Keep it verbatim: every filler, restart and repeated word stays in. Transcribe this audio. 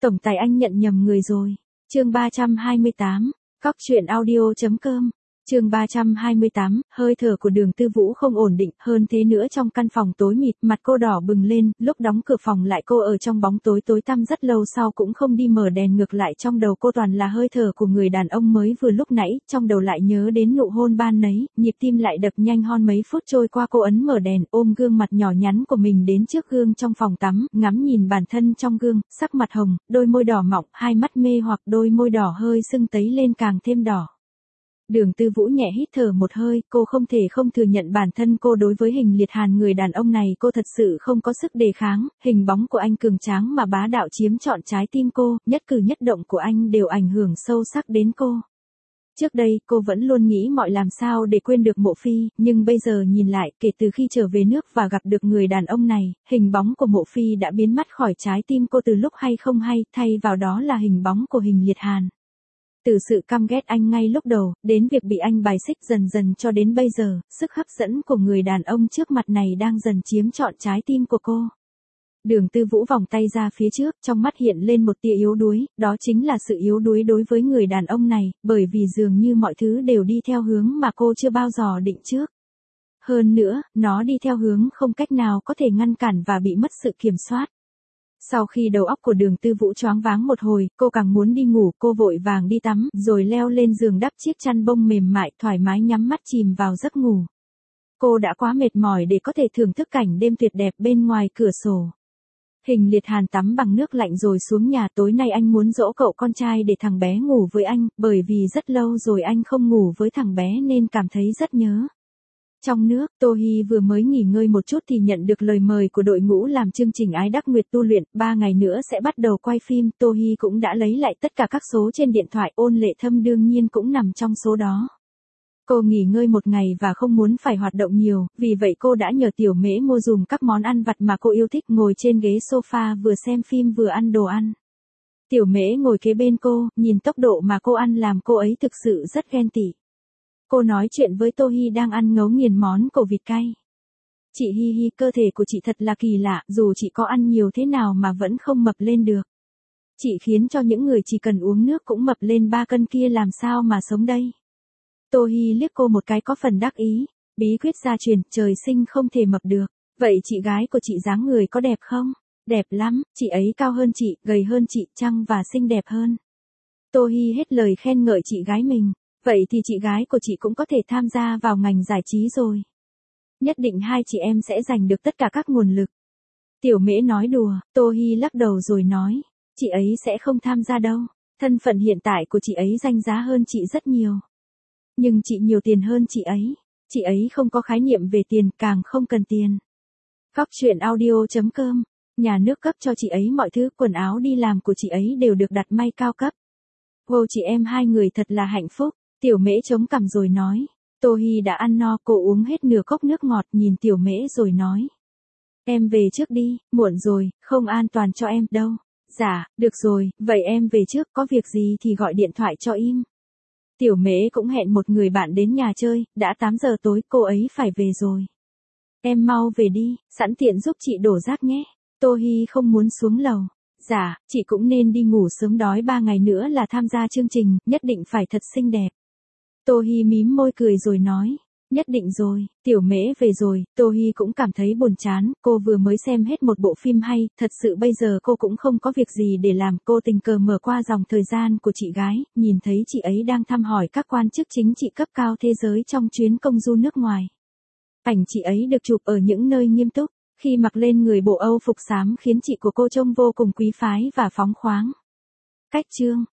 Tổng tài anh nhận nhầm người rồi. Chương ba trăm hai mươi tám, cóc truyện audio chấm com. Chương ba trăm hai mươi tám, hơi thở của Đường Tư Vũ không ổn định, hơn thế nữa trong căn phòng tối mịt, mặt cô đỏ bừng lên, lúc đóng cửa phòng lại cô ở trong bóng tối tối tăm rất lâu sau cũng không đi mở đèn, ngược lại trong đầu cô toàn là hơi thở của người đàn ông mới vừa lúc nãy, trong đầu lại nhớ đến nụ hôn ban nấy, nhịp tim lại đập nhanh hon. Mấy phút trôi qua cô ấn mở đèn, ôm gương mặt nhỏ nhắn của mình đến trước gương trong phòng tắm, ngắm nhìn bản thân trong gương, sắc mặt hồng, đôi môi đỏ mọng, hai mắt mê hoặc, đôi môi đỏ hơi sưng tấy lên càng thêm đỏ. Đường Tư Vũ nhẹ hít thở một hơi, cô không thể không thừa nhận bản thân cô đối với Hình Liệt Hàn, người đàn ông này cô thật sự không có sức đề kháng, hình bóng của anh cường tráng mà bá đạo chiếm trọn trái tim cô, nhất cử nhất động của anh đều ảnh hưởng sâu sắc đến cô. Trước đây, cô vẫn luôn nghĩ mọi làm sao để quên được Mộ Phi, nhưng bây giờ nhìn lại, kể từ khi trở về nước và gặp được người đàn ông này, hình bóng của Mộ Phi đã biến mất khỏi trái tim cô từ lúc hay không hay, thay vào đó là hình bóng của Hình Liệt Hàn. Từ sự căm ghét anh ngay lúc đầu, đến việc bị anh bài xích dần dần cho đến bây giờ, sức hấp dẫn của người đàn ông trước mặt này đang dần chiếm trọn trái tim của cô. Đường Tư Vũ vòng tay ra phía trước, trong mắt hiện lên một tia yếu đuối, đó chính là sự yếu đuối đối với người đàn ông này, bởi vì dường như mọi thứ đều đi theo hướng mà cô chưa bao giờ định trước. Hơn nữa, nó đi theo hướng không cách nào có thể ngăn cản và bị mất sự kiểm soát. Sau khi đầu óc của Đường Tư Vũ choáng váng một hồi, cô càng muốn đi ngủ, cô vội vàng đi tắm, rồi leo lên giường đắp chiếc chăn bông mềm mại, thoải mái nhắm mắt chìm vào giấc ngủ. Cô đã quá mệt mỏi để có thể thưởng thức cảnh đêm tuyệt đẹp bên ngoài cửa sổ. Hình Liệt Hàn tắm bằng nước lạnh rồi xuống nhà, tối nay anh muốn dỗ cậu con trai để thằng bé ngủ với anh, bởi vì rất lâu rồi anh không ngủ với thằng bé nên cảm thấy rất nhớ. Trong nước, Tô Hi vừa mới nghỉ ngơi một chút thì nhận được lời mời của đội ngũ làm chương trình Ái Đắc Nguyệt tu luyện, ba ngày nữa sẽ bắt đầu quay phim, Tô Hi cũng đã lấy lại tất cả các số trên điện thoại, Ôn Lệ Thâm đương nhiên cũng nằm trong số đó. Cô nghỉ ngơi một ngày và không muốn phải hoạt động nhiều, vì vậy cô đã nhờ Tiểu Mễ mua dùm các món ăn vặt mà cô yêu thích, ngồi trên ghế sofa vừa xem phim vừa ăn đồ ăn. Tiểu Mễ ngồi kế bên cô, nhìn tốc độ mà cô ăn làm cô ấy thực sự rất ghen tị. Cô nói chuyện với Tô Hi đang ăn ngấu nghiền món cổ vịt cay. Chị Hi Hi, cơ thể của chị thật là kỳ lạ, dù chị có ăn nhiều thế nào mà vẫn không mập lên được. Chị khiến cho những người chỉ cần uống nước cũng mập lên ba cân kia làm sao mà sống đây. Tô Hi liếc cô một cái có phần đắc ý, bí quyết gia truyền, trời sinh không thể mập được. Vậy chị gái của chị dáng người có đẹp không? Đẹp lắm, chị ấy cao hơn chị, gầy hơn chị, trăng và xinh đẹp hơn. Tô Hi hết lời khen ngợi chị gái mình. Vậy thì chị gái của chị cũng có thể tham gia vào ngành giải trí rồi. Nhất định hai chị em sẽ giành được tất cả các nguồn lực. Tiểu Mễ nói đùa, Tô Hi lắc đầu rồi nói, chị ấy sẽ không tham gia đâu. Thân phận hiện tại của chị ấy danh giá hơn chị rất nhiều. Nhưng chị nhiều tiền hơn chị ấy. Chị ấy không có khái niệm về tiền, càng không cần tiền. Cóc truyện audio chấm com. Nhà nước cấp cho chị ấy mọi thứ, quần áo đi làm của chị ấy đều được đặt may cao cấp. Wow, chị em hai người thật là hạnh phúc. Tiểu Mễ chống cằm rồi nói. Tô Hi đã ăn no, cô uống hết nửa cốc nước ngọt, nhìn Tiểu Mễ rồi nói. Em về trước đi, muộn rồi, không an toàn cho em đâu. Dạ, được rồi, vậy em về trước, có việc gì thì gọi điện thoại cho im. Tiểu Mễ cũng hẹn một người bạn đến nhà chơi, đã tám giờ tối, cô ấy phải về rồi. Em mau về đi, sẵn tiện giúp chị đổ rác nhé. Tô Hi không muốn xuống lầu. Dạ, chị cũng nên đi ngủ sớm, đói ba ngày nữa là tham gia chương trình, nhất định phải thật xinh đẹp. Tô Hi mím môi cười rồi nói, nhất định rồi. Tiểu Mễ về rồi, Tô Hi cũng cảm thấy buồn chán, cô vừa mới xem hết một bộ phim hay, thật sự bây giờ cô cũng không có việc gì để làm, cô tình cờ mở qua dòng thời gian của chị gái, nhìn thấy chị ấy đang thăm hỏi các quan chức chính trị cấp cao thế giới trong chuyến công du nước ngoài. Ảnh chị ấy được chụp ở những nơi nghiêm túc, khi mặc lên người bộ Âu phục xám khiến chị của cô trông vô cùng quý phái và phóng khoáng. Cách chương